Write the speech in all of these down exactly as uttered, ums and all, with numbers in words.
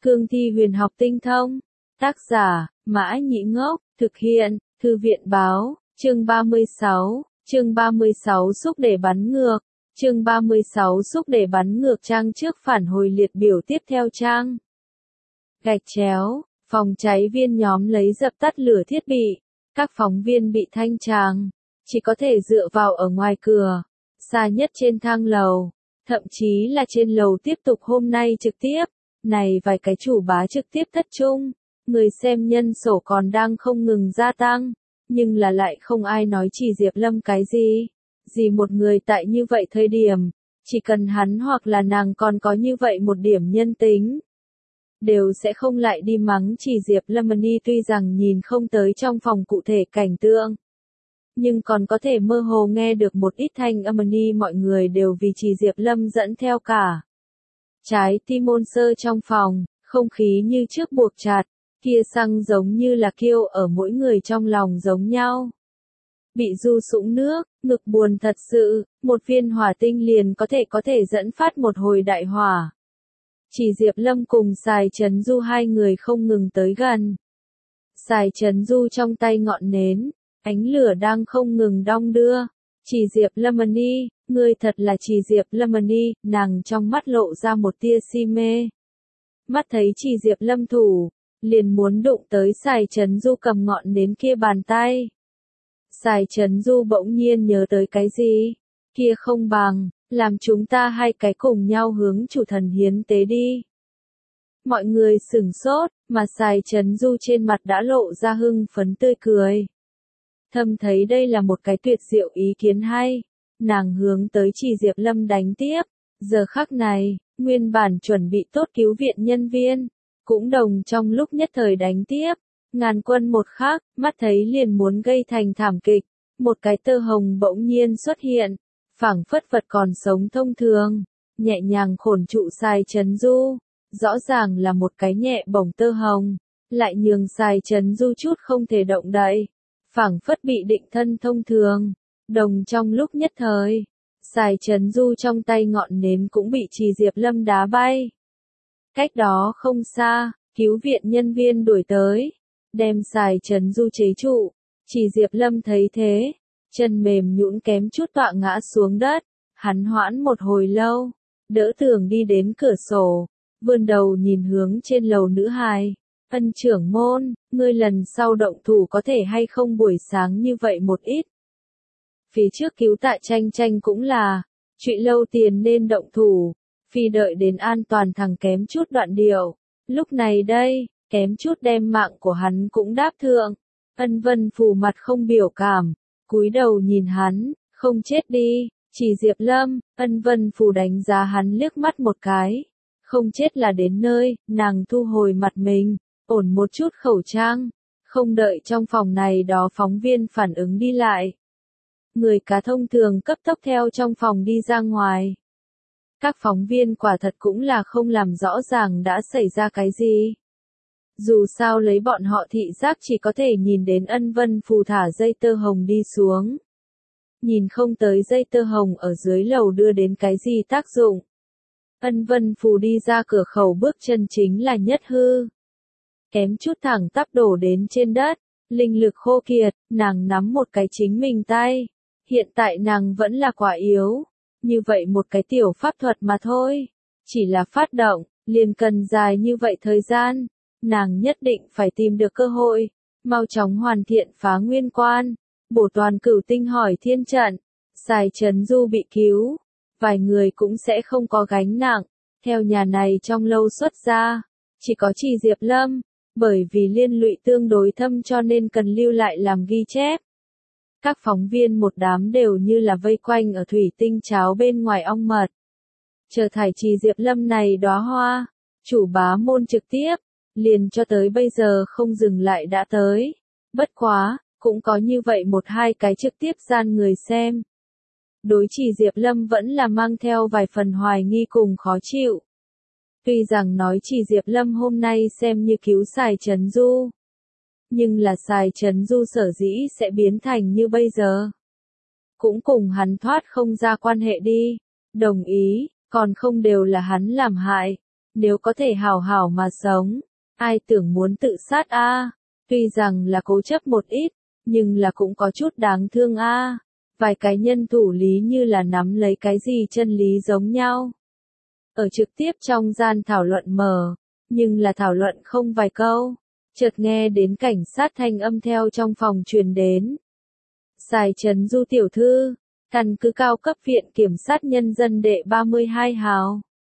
Cương thi huyền học tinh thông. Tác giả, Mã Nhĩ Ngốc, thực hiện, Thư viện Báo, chương ba mươi sáu, chương ba mươi sáu xúc để bắn ngược, chương ba mươi sáu xúc để bắn ngược trang trước phản hồi liệt biểu tiếp theo trang. Gạch chéo, phòng cháy viên nhóm lấy dập tắt lửa thiết bị, các phóng viên bị thanh tràng, chỉ có thể dựa vào ở ngoài cửa, xa nhất trên thang lầu, thậm chí là trên lầu tiếp tục hôm nay trực tiếp, này vài cái chủ bá trực tiếp thất trung, người xem nhân số còn đang không ngừng gia tăng, nhưng là lại không ai nói chỉ Diệp Lâm cái gì, gì một người tại như vậy thời điểm, chỉ cần hắn hoặc là nàng còn có như vậy một điểm nhân tính, đều sẽ không lại đi mắng chỉ Diệp Lâm. Ni tuy rằng nhìn không tới trong phòng cụ thể cảnh tượng, nhưng còn có thể mơ hồ nghe được một ít thanh âm. Ni mọi người đều vì chỉ Diệp Lâm dẫn theo cả. Trái tim môn sơ trong phòng, không khí như trước buộc chặt, kia xăng giống như là kiêu ở mỗi người trong lòng giống nhau. Bị du sũng nước, ngực buồn thật sự, một viên hỏa tinh liền có thể có thể dẫn phát một hồi đại hỏa. Chỉ Diệp Lâm cùng Sài Trấn Du hai người không ngừng tới gần. Sài Trấn Du trong tay ngọn nến, ánh lửa đang không ngừng đong đưa. Chỉ Diệp Lâm Ni, ngươi thật là Chỉ Diệp Lâm Ni, nàng trong mắt lộ ra một tia si mê. Mắt thấy Chỉ Diệp Lâm thủ, liền muốn đụng tới Sài Trấn Du cầm ngọn nến kia bàn tay. Sài Trấn Du bỗng nhiên nhớ tới cái gì? Kia không bằng, làm chúng ta hai cái cùng nhau hướng chủ thần hiến tế đi. Mọi người sửng sốt, mà Sài Trấn Du trên mặt đã lộ ra hưng phấn tươi cười. Thầm thấy đây là một cái tuyệt diệu ý kiến hay, nàng hướng tới Chỉ Diệp Lâm đánh tiếp. Giờ khắc này, nguyên bản chuẩn bị tốt cứu viện nhân viên, cũng đồng trong lúc nhất thời đánh tiếp. Ngàn quân một khắc, mắt thấy liền muốn gây thành thảm kịch, một cái tơ hồng bỗng nhiên xuất hiện, phảng phất vật còn sống thông thường, nhẹ nhàng khổn trụ Sài Trấn Du, rõ ràng là một cái nhẹ bổng tơ hồng, lại nhường Sài Trấn Du chút không thể động đậy, phảng phất bị định thân thông thường, đồng trong lúc nhất thời, Sài Trấn Du trong tay ngọn nến cũng bị Chỉ Diệp Lâm đá bay. Cách đó không xa, cứu viện nhân viên đuổi tới, đem Sài Trấn Du chế trụ. Chỉ Diệp Lâm thấy thế, chân mềm nhũn kém chút tọa ngã xuống đất, hắn hoãn một hồi lâu, đỡ tường đi đến cửa sổ, vươn đầu nhìn hướng trên lầu nữ hài. Ân trưởng môn, ngươi lần sau động thủ có thể hay không buổi sáng như vậy một ít. Phía trước cứu Tạ Tranh Tranh cũng là, Trụy Lâu tiền nên động thủ, phi đợi đến an toàn thằng kém chút đoạn điệu, lúc này đây, kém chút đem mạng của hắn cũng đáp thượng. Ân Vân Phù mặt không biểu cảm, cúi đầu nhìn hắn, không chết đi, Chỉ Diệp Lâm. Ân Vân Phù đánh giá hắn liếc mắt một cái, không chết là đến nơi, nàng thu hồi mặt mình, ổn một chút khẩu trang, không đợi trong phòng này đó phóng viên phản ứng đi lại. Người cá thông thường cấp tốc theo trong phòng đi ra ngoài. Các phóng viên quả thật cũng là không làm rõ ràng đã xảy ra cái gì. Dù sao lấy bọn họ thị giác chỉ có thể nhìn đến Ân Vân Phù thả dây tơ hồng đi xuống. Nhìn không tới dây tơ hồng ở dưới lầu đưa đến cái gì tác dụng. Ân Vân Phù đi ra cửa khẩu bước chân chính là nhất hư. Kém chút thẳng tắp đổ đến trên đất, linh lực khô kiệt, nàng nắm một cái chính mình tay. Hiện tại nàng vẫn là quả yếu, như vậy một cái tiểu pháp thuật mà thôi. Chỉ là phát động, liền cần dài như vậy thời gian. Nàng nhất định phải tìm được cơ hội, mau chóng hoàn thiện phá nguyên quan, bổ toàn cửu tinh hỏi thiên trận. Sài Trấn Du bị cứu, vài người cũng sẽ không có gánh nặng, theo nhà này trong lâu xuất ra, chỉ có Chỉ Diệp Lâm, bởi vì liên lụy tương đối thâm cho nên cần lưu lại làm ghi chép. Các phóng viên một đám đều như là vây quanh ở thủy tinh cháo bên ngoài ong mật. Chờ thải Chỉ Diệp Lâm này đóa hoa, chủ bá môn trực tiếp, liền cho tới bây giờ không dừng lại đã tới. Bất quá, cũng có như vậy một hai cái trực tiếp gian người xem. Đối Chỉ Diệp Lâm vẫn là mang theo vài phần hoài nghi cùng khó chịu. Tuy rằng nói Chỉ Diệp Lâm hôm nay xem như cứu Sài Trấn Du, nhưng là Sài Trấn Du sở dĩ sẽ biến thành như bây giờ. Cũng cùng hắn thoát không ra quan hệ đi, đồng ý, còn không đều là hắn làm hại. nếu có thể hào hảo mà sống, ai tưởng muốn tự sát a? Tuy rằng là cố chấp một ít, nhưng là cũng có chút đáng thương a. Vài cái nhân thủ lý như là nắm lấy cái gì chân lý giống nhau. Ở trực tiếp trong gian thảo luận mờ, nhưng là thảo luận không vài câu, chợt nghe đến cảnh sát thanh âm theo trong phòng truyền đến. Sài Trấn Du tiểu thư, căn cứ cao cấp viện kiểm sát nhân dân đệ ba mươi hai hào.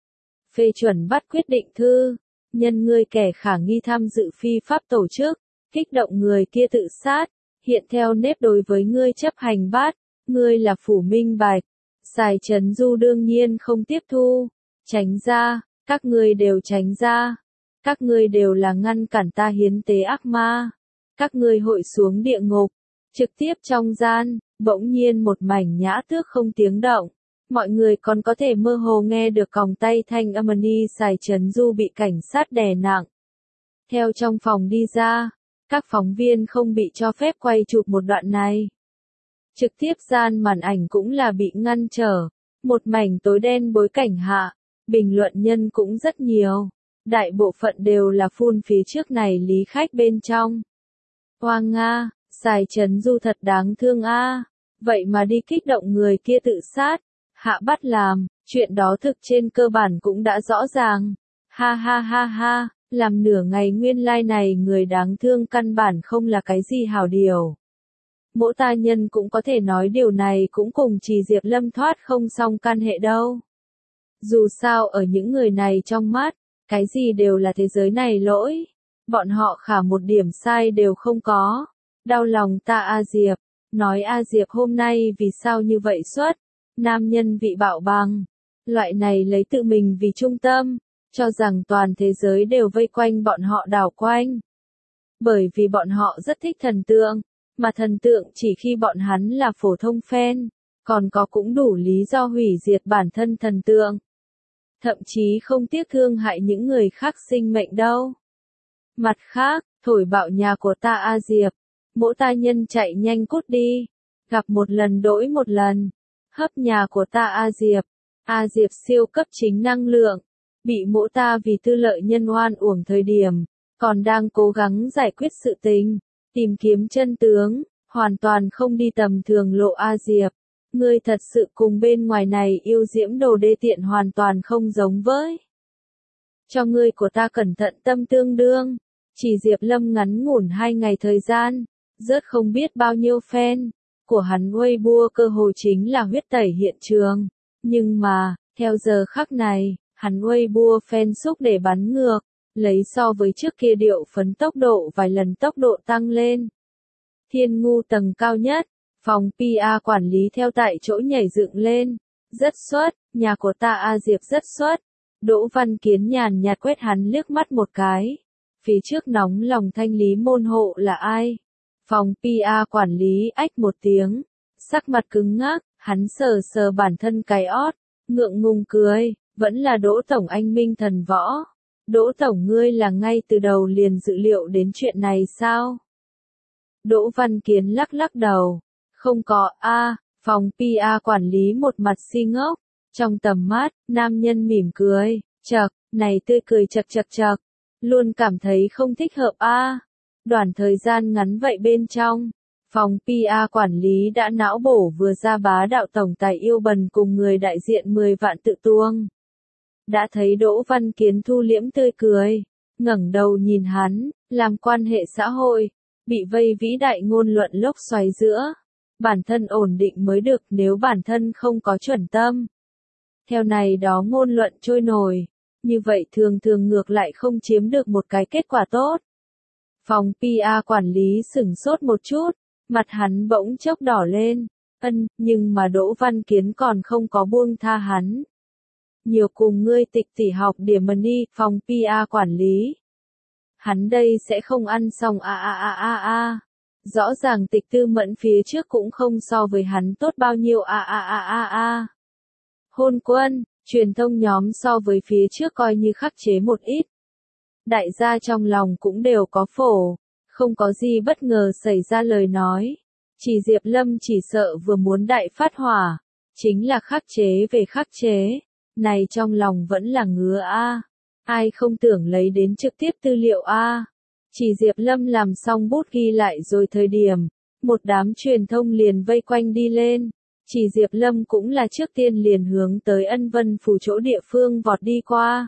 Phê chuẩn bắt quyết định thư, nhân ngươi kẻ khả nghi tham dự phi pháp tổ chức, kích động người kia tự sát, hiện theo nếp đối với ngươi chấp hành bắt, ngươi là phủ minh bạch. Sài Trấn Du đương nhiên không tiếp thu, tránh ra, các ngươi đều tránh ra, các ngươi đều là ngăn cản ta hiến tế ác ma, các ngươi hội xuống địa ngục. Trực tiếp trong gian, bỗng nhiên một mảnh nhã tước không tiếng động, mọi người còn có thể mơ hồ nghe được còng tay thanh âm ni Sài Trấn Du bị cảnh sát đè nặng. Theo trong phòng đi ra, các phóng viên không bị cho phép quay chụp một đoạn này. Trực tiếp gian màn ảnh cũng là bị ngăn trở, một mảnh tối đen bối cảnh hạ, bình luận nhân cũng rất nhiều, đại bộ phận đều là phun phía trước này lý khách bên trong. Hoa Nga, Sài Trấn Du thật đáng thương a, vậy mà đi kích động người kia tự sát, hạ bắt làm, chuyện đó thực trên cơ bản cũng đã rõ ràng. Ha ha ha ha, làm nửa ngày nguyên lai like này người đáng thương căn bản không là cái gì hảo điều. Mỗi ta nhân cũng có thể nói điều này cũng cùng Trì Diệp Lâm thoát không xong căn hệ đâu. Dù sao ở những người này trong mắt, cái gì đều là thế giới này lỗi. Bọn họ khả một điểm sai đều không có. Đau lòng ta A Diệp, nói A Diệp hôm nay vì sao như vậy xuất, nam nhân vị bạo bằng. Loại này lấy tự mình vì trung tâm, cho rằng toàn thế giới đều vây quanh bọn họ đảo quanh. Bởi vì bọn họ rất thích thần tượng, mà thần tượng chỉ khi bọn hắn là phổ thông fan, còn có cũng đủ lý do hủy diệt bản thân thần tượng. Thậm chí không tiếc thương hại những người khác sinh mệnh đâu. Mặt khác, thổi bạo nhà của ta A Diệp, mỗi ta nhân chạy nhanh cút đi, gặp một lần đỗi một lần, hấp nhà của ta A Diệp, A Diệp siêu cấp chính năng lượng, bị mỗi ta vì tư lợi nhân oan uổng thời điểm, còn đang cố gắng giải quyết sự tình, tìm kiếm chân tướng, hoàn toàn không đi tầm thường lộ A Diệp. Ngươi thật sự cùng bên ngoài này yêu diễm đồ đê tiện hoàn toàn không giống với. Cho ngươi của ta cẩn thận tâm tương đương, chỉ Diệp Lâm ngắn ngủn hai ngày thời gian, rớt không biết bao nhiêu fan, của hắn Weibo cơ hồ chính là huyết tẩy hiện trường. Nhưng mà, theo giờ khắc này, hắn Weibo fan xúc để bắn ngược, lấy so với trước kia điệu phấn tốc độ vài lần tốc độ tăng lên. Thiên ngu tầng cao nhất, phòng pê e quản lý theo tại chỗ nhảy dựng lên, rất xuất, nhà của ta A Diệp rất xuất. Đỗ Văn Kiến nhàn nhạt quét hắn liếc mắt một cái. Phía trước nóng lòng thanh lý môn hộ là ai? Phòng pê e quản lý ách một tiếng, sắc mặt cứng ngắc, hắn sờ sờ bản thân cái ót, ngượng ngùng cười, vẫn là Đỗ Tổng anh minh thần võ. Đỗ Tổng ngươi là ngay từ đầu liền dự liệu đến chuyện này sao? Đỗ Văn Kiến lắc lắc đầu, không có a. Phòng pê e quản lý một mặt si ngốc, trong tầm mắt, nam nhân mỉm cười, chậc, này tươi cười chậc chậc chậc, luôn cảm thấy không thích hợp a. Đoạn thời gian ngắn vậy bên trong, phòng pê e quản lý đã não bổ vừa ra bá đạo tổng tài yêu bần cùng người đại diện mười vạn tự tuông. Đã thấy Đỗ Văn Kiến thu liễm tươi cười, ngẩng đầu nhìn hắn, làm quan hệ xã hội, bị vây vĩ đại ngôn luận lốc xoáy giữa. Bản thân ổn định mới được nếu bản thân không có chuẩn tâm. Theo này đó ngôn luận trôi nổi, như vậy thường thường ngược lại không chiếm được một cái kết quả tốt. Phòng pê e quản lý sửng sốt một chút, mặt hắn bỗng chốc đỏ lên, ân, nhưng mà Đỗ Văn Kiến còn không có buông tha hắn. Nhiều cùng ngươi tịch tỉ học điểm money, phòng pê e quản lý. Hắn đây sẽ không ăn xong a a a a a. Rõ ràng Tịch Tư Mẫn phía trước cũng không so với hắn tốt bao nhiêu a a a a a. Hôn quân, truyền thông nhóm so với phía trước coi như khắc chế một ít. Đại gia trong lòng cũng đều có phổ, không có gì bất ngờ xảy ra lời nói. Chỉ Diệp Lâm chỉ sợ vừa muốn đại phát hỏa, chính là khắc chế về khắc chế, này trong lòng vẫn là ngứa a. Ai không tưởng lấy đến trực tiếp tư liệu a. Chỉ Diệp Lâm làm xong bút ghi lại rồi thời điểm, một đám truyền thông liền vây quanh đi lên. Chỉ Diệp Lâm cũng là trước tiên liền hướng tới Ân Vân Phủ chỗ địa phương vọt đi qua.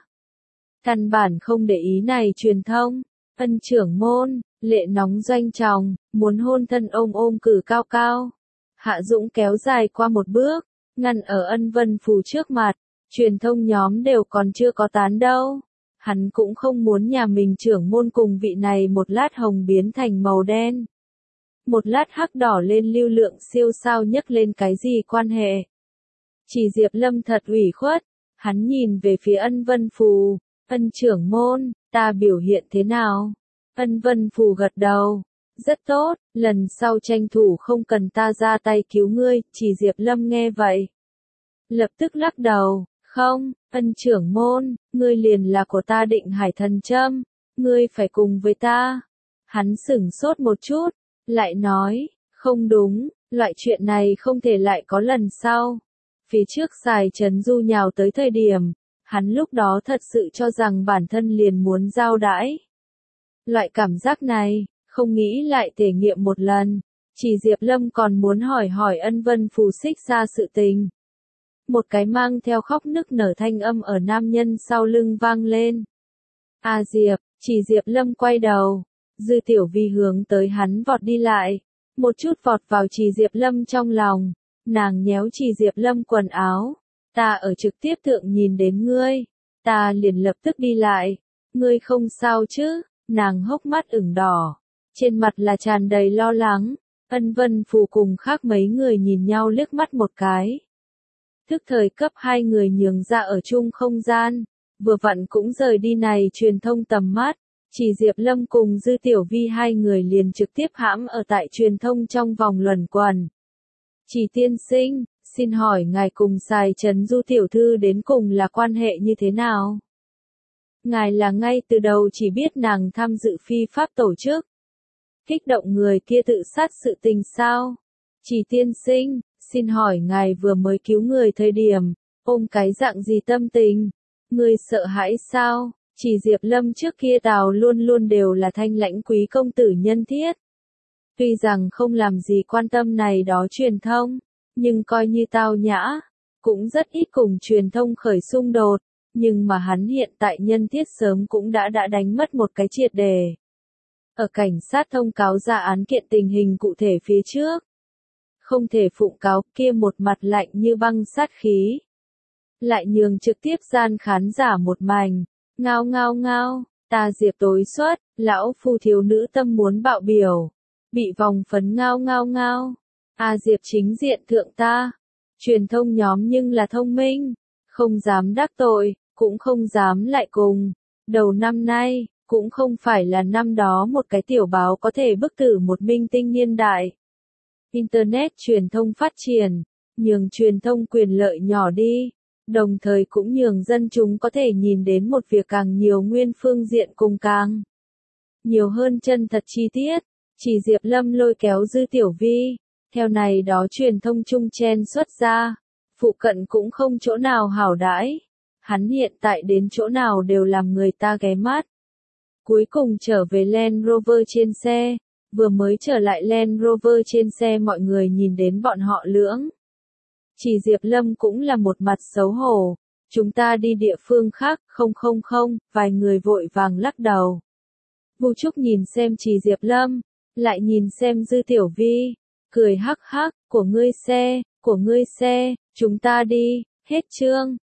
Căn bản không để ý này truyền thông. Ân trưởng môn, lệ nóng doanh tròng, muốn hôn thân ôm ôm cử cao cao. Hạ Dũng kéo dài qua một bước, ngăn ở Ân Vân Phủ trước mặt, truyền thông nhóm đều còn chưa có tán đâu. Hắn cũng không muốn nhà mình trưởng môn cùng vị này một lát hồng biến thành màu đen. Một lát hắc đỏ lên lưu lượng siêu sao nhấc lên cái gì quan hệ. Chỉ Diệp Lâm thật ủy khuất, hắn nhìn về phía Ân Vân Phù, Ân trưởng môn, ta biểu hiện thế nào? Ân Vân Phù gật đầu, rất tốt, lần sau tranh thủ không cần ta ra tay cứu ngươi, chỉ Diệp Lâm nghe vậy. Lập tức lắc đầu, không, Ân trưởng môn, ngươi liền là của ta Định Hải Thần Châm, ngươi phải cùng với ta. Hắn sửng sốt một chút, lại nói, không đúng, loại chuyện này không thể lại có lần sau. Phía trước Sài Trấn Du nhào tới thời điểm, hắn lúc đó thật sự cho rằng bản thân liền muốn giao đãi. Loại cảm giác này, không nghĩ lại thể nghiệm một lần, chỉ Diệp Lâm còn muốn hỏi hỏi Ân Vân Phù xích ra sự tình. Một cái mang theo khóc nức nở thanh âm ở nam nhân sau lưng vang lên. A Diệp, chỉ Diệp Lâm quay đầu, Dư Tiểu Vi hướng tới hắn vọt đi lại, một chút vọt vào chỉ Diệp Lâm trong lòng, nàng nhéo chỉ Diệp Lâm quần áo, ta ở trực tiếp thượng nhìn đến ngươi, ta liền lập tức đi lại, ngươi không sao chứ, nàng hốc mắt ửng đỏ, trên mặt là tràn đầy lo lắng, Ân Vân Phù cùng khác mấy người nhìn nhau liếc mắt một cái. Thức thời cấp hai người nhường ra ở chung không gian, vừa vặn cũng rời đi này truyền thông tầm mắt, chỉ Diệp Lâm cùng Dư Tiểu Vi hai người liền trực tiếp hãm ở tại truyền thông trong vòng luẩn quẩn. Chỉ tiên sinh, xin hỏi ngài cùng Sài Trấn Du tiểu thư đến cùng là quan hệ như thế nào? Ngài là ngay từ đầu chỉ biết nàng tham dự phi pháp tổ chức. Kích động người kia tự sát sự tình sao? Chỉ tiên sinh, xin hỏi ngài vừa mới cứu người thời điểm, ôm cái dạng gì tâm tình? Người sợ hãi sao? Chỉ Diệp Lâm trước kia tào luôn luôn đều là thanh lãnh quý công tử nhân thiết. Tuy rằng không làm gì quan tâm này đó truyền thông, nhưng coi như tao nhã, cũng rất ít cùng truyền thông khởi xung đột, nhưng mà hắn hiện tại nhân thiết sớm cũng đã đã đánh mất một cái triệt đề. Ở cảnh sát thông cáo ra án kiện tình hình cụ thể phía trước, không thể phụng cáo kia một mặt lạnh như băng sát khí. Lại nhường trực tiếp gian khán giả một mảnh, ngao ngao ngao, ta Diệp tối xuất, lão phu thiếu nữ tâm muốn bạo biểu, bị vòng phấn ngao ngao ngao, a Diệp chính diện thượng ta, truyền thông nhóm nhưng là thông minh, không dám đắc tội, cũng không dám lại cùng, đầu năm nay, cũng không phải là năm đó một cái tiểu báo có thể bức tử một minh tinh niên đại. Internet truyền thông phát triển, nhường truyền thông quyền lợi nhỏ đi, đồng thời cũng nhường dân chúng có thể nhìn đến một việc càng nhiều nguyên phương diện cùng càng nhiều hơn chân thật chi tiết. Chỉ Diệp Lâm lôi kéo Dư Tiểu Vi, theo này đó truyền thông chung chen xuất ra, phụ cận cũng không chỗ nào hảo đãi, hắn hiện tại đến chỗ nào đều làm người ta ghé mắt. Cuối cùng trở về Land Rover trên xe, vừa mới trở lại Land Rover trên xe mọi người nhìn đến bọn họ lưỡng. Chỉ Diệp Lâm cũng là một mặt xấu hổ, chúng ta đi địa phương khác, không không không, vài người vội vàng lắc đầu. Vu Trúc nhìn xem Chỉ Diệp Lâm, lại nhìn xem Dư Tiểu Vi, cười hắc hắc, của ngươi xe, của ngươi xe, chúng ta đi, hết chương.